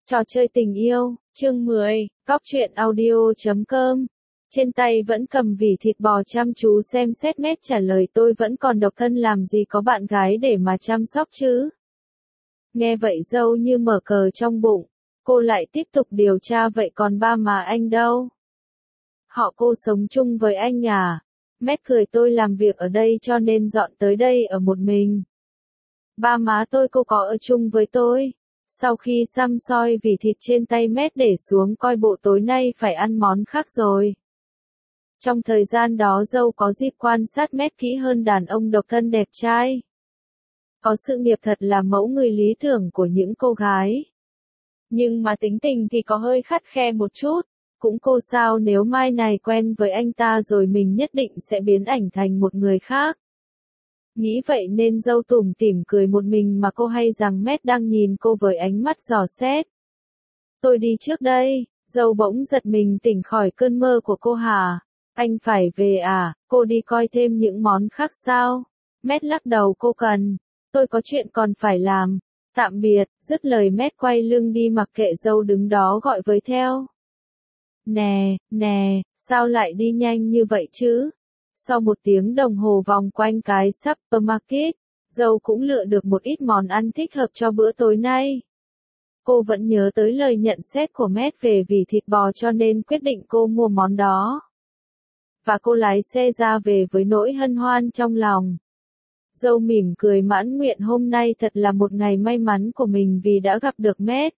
Trò chơi tình yêu, chương 10, góc truyện audio.com. Trên tay vẫn cầm vỉ thịt bò chăm chú xem xét Mét trả lời tôi vẫn còn độc thân làm gì có bạn gái để mà chăm sóc chứ. Nghe vậy dâu như mở cờ trong bụng, cô lại tiếp tục điều tra vậy còn ba má anh đâu? Họ cô sống chung với anh à? Mét cười tôi làm việc ở đây cho nên dọn tới đây ở một mình. Ba má tôi cô có ở chung với tôi. Sau khi xăm soi vỉ thịt trên tay Mét để xuống coi bộ tối nay phải ăn món khác rồi. Trong thời gian đó dâu có dịp quan sát Mét kỹ hơn đàn ông độc thân đẹp trai. Có sự nghiệp thật là mẫu người lý tưởng của những cô gái. Nhưng mà tính tình thì có hơi khắt khe một chút. Cũng cô sao nếu mai này quen với anh ta rồi mình nhất định sẽ biến ảnh thành một người khác. Nghĩ vậy nên dâu tủm tỉm cười một mình mà cô hay rằng Mét đang nhìn cô với ánh mắt dò xét. Tôi đi trước đây, dâu bỗng giật mình tỉnh khỏi cơn mơ của cô hả? Anh phải về à, cô đi coi thêm những món khác sao? Mét lắc đầu cô cần, tôi có chuyện còn phải làm. Tạm biệt, dứt lời Mét quay lưng đi mặc kệ dâu đứng đó gọi với theo. Nè, sao lại đi nhanh như vậy chứ? Sau một tiếng đồng hồ vòng quanh cái supermarket, dâu cũng lựa được một ít món ăn thích hợp cho bữa tối nay. Cô vẫn nhớ tới lời nhận xét của Mét về vỉ thịt bò cho nên quyết định cô mua món đó. Và cô lái xe ra về với nỗi hân hoan trong lòng. Dâu mỉm cười mãn nguyện hôm nay thật là một ngày may mắn của mình vì đã gặp được Mét.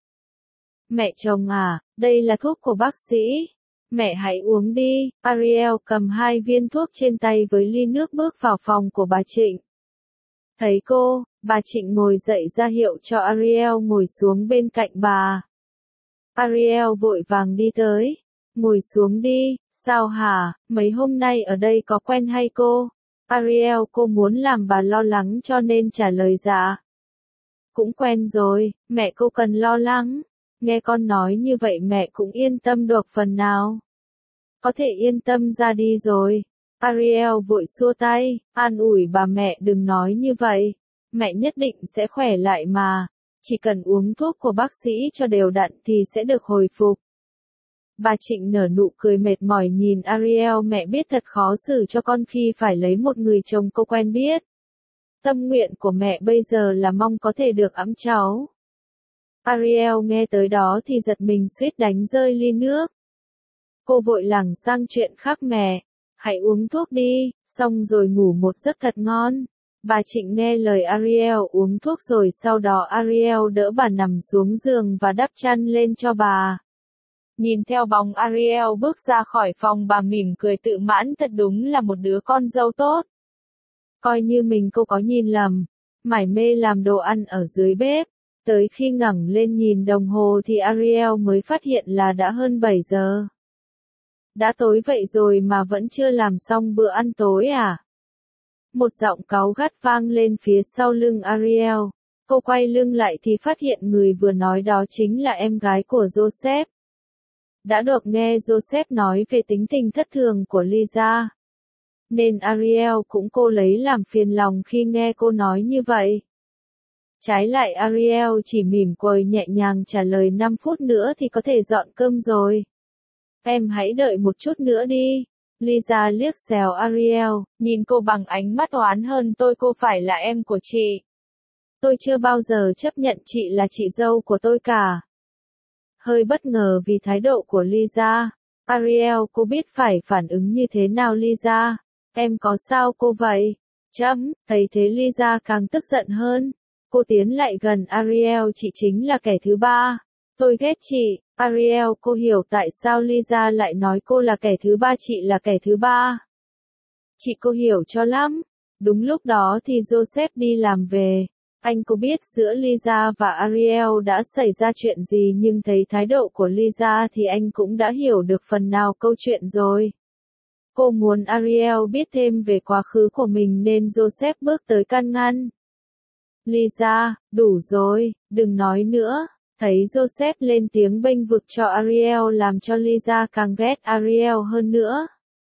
Mẹ chồng à, đây là thuốc của bác sĩ. Mẹ hãy uống đi. Ariel cầm 2 viên thuốc trên tay với ly nước bước vào phòng của bà Trịnh. Thấy cô, bà Trịnh ngồi dậy ra hiệu cho Ariel ngồi xuống bên cạnh bà. Ariel vội vàng đi tới. Ngồi xuống đi, sao hả, mấy hôm nay ở đây có quen hay cô? Ariel cô muốn làm bà lo lắng cho nên trả lời dạ. Cũng quen rồi, mẹ cô cần lo lắng. Nghe con nói như vậy mẹ cũng yên tâm được phần nào. Có thể yên tâm ra đi rồi. Ariel vội xua tay, an ủi bà mẹ đừng nói như vậy. Mẹ nhất định sẽ khỏe lại mà. Chỉ cần uống thuốc của bác sĩ cho đều đặn thì sẽ được hồi phục. Bà Trịnh nở nụ cười mệt mỏi nhìn Ariel mẹ biết thật khó xử cho con khi phải lấy một người chồng cô quen biết. Tâm nguyện của mẹ bây giờ là mong có thể được ẵm cháu. Ariel nghe tới đó thì giật mình suýt đánh rơi ly nước. Cô vội lảng sang chuyện khác mẹ. Hãy uống thuốc đi, xong rồi ngủ một giấc thật ngon. Bà Trịnh nghe lời Ariel uống thuốc rồi sau đó Ariel đỡ bà nằm xuống giường và đắp chăn lên cho bà. Nhìn theo bóng Ariel bước ra khỏi phòng bà mỉm cười tự mãn thật đúng là một đứa con dâu tốt. Coi như mình cô có nhìn lầm. Mải mê làm đồ ăn ở dưới bếp. Tới khi ngẩng lên nhìn đồng hồ thì Ariel mới phát hiện là đã hơn 7 giờ. Đã tối vậy rồi mà vẫn chưa làm xong bữa ăn tối à? Một giọng cáu gắt vang lên phía sau lưng Ariel. Cô quay lưng lại thì phát hiện người vừa nói đó chính là em gái của Joseph. Đã được nghe Joseph nói về tính tình thất thường của Lisa. Nên Ariel cũng cô lấy làm phiền lòng khi nghe cô nói như vậy. Trái lại Ariel chỉ mỉm cười nhẹ nhàng trả lời 5 phút nữa thì có thể dọn cơm rồi. Em hãy đợi một chút nữa đi. Lisa liếc xéo Ariel, nhìn cô bằng ánh mắt oán hơn tôi cô phải là em của chị. Tôi chưa bao giờ chấp nhận chị là chị dâu của tôi cả. Hơi bất ngờ vì thái độ của Lisa. Ariel cô biết phải phản ứng như thế nào Lisa. Em có sao cô vậy? Thấy thế Lisa càng tức giận hơn. Cô tiến lại gần Ariel chị chính là kẻ thứ ba. Tôi ghét chị. Ariel cô hiểu tại sao Lisa lại nói cô là kẻ thứ ba chị là kẻ thứ ba. Chị cô hiểu cho lắm. Đúng lúc đó thì Joseph đi làm về. Anh cô biết giữa Lisa và Ariel đã xảy ra chuyện gì nhưng thấy thái độ của Lisa thì anh cũng đã hiểu được phần nào câu chuyện rồi. Cô muốn Ariel biết thêm về quá khứ của mình nên Joseph bước tới can ngăn. Lisa, đủ rồi, đừng nói nữa. Thấy Joseph lên tiếng bênh vực cho Ariel làm cho Lisa càng ghét Ariel hơn nữa.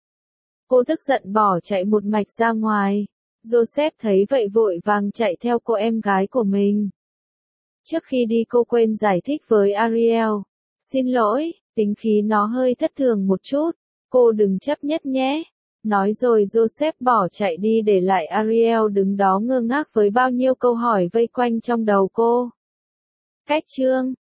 Cô tức giận bỏ chạy một mạch ra ngoài. Joseph thấy vậy vội vàng chạy theo cô em gái của mình. Trước khi đi cô quên giải thích với Ariel. Xin lỗi, tính khí nó hơi thất thường một chút, cô đừng chấp nhất nhé. Nói rồi Joseph bỏ chạy đi để lại Ariel đứng đó ngơ ngác với bao nhiêu câu hỏi vây quanh trong đầu cô. Cách chương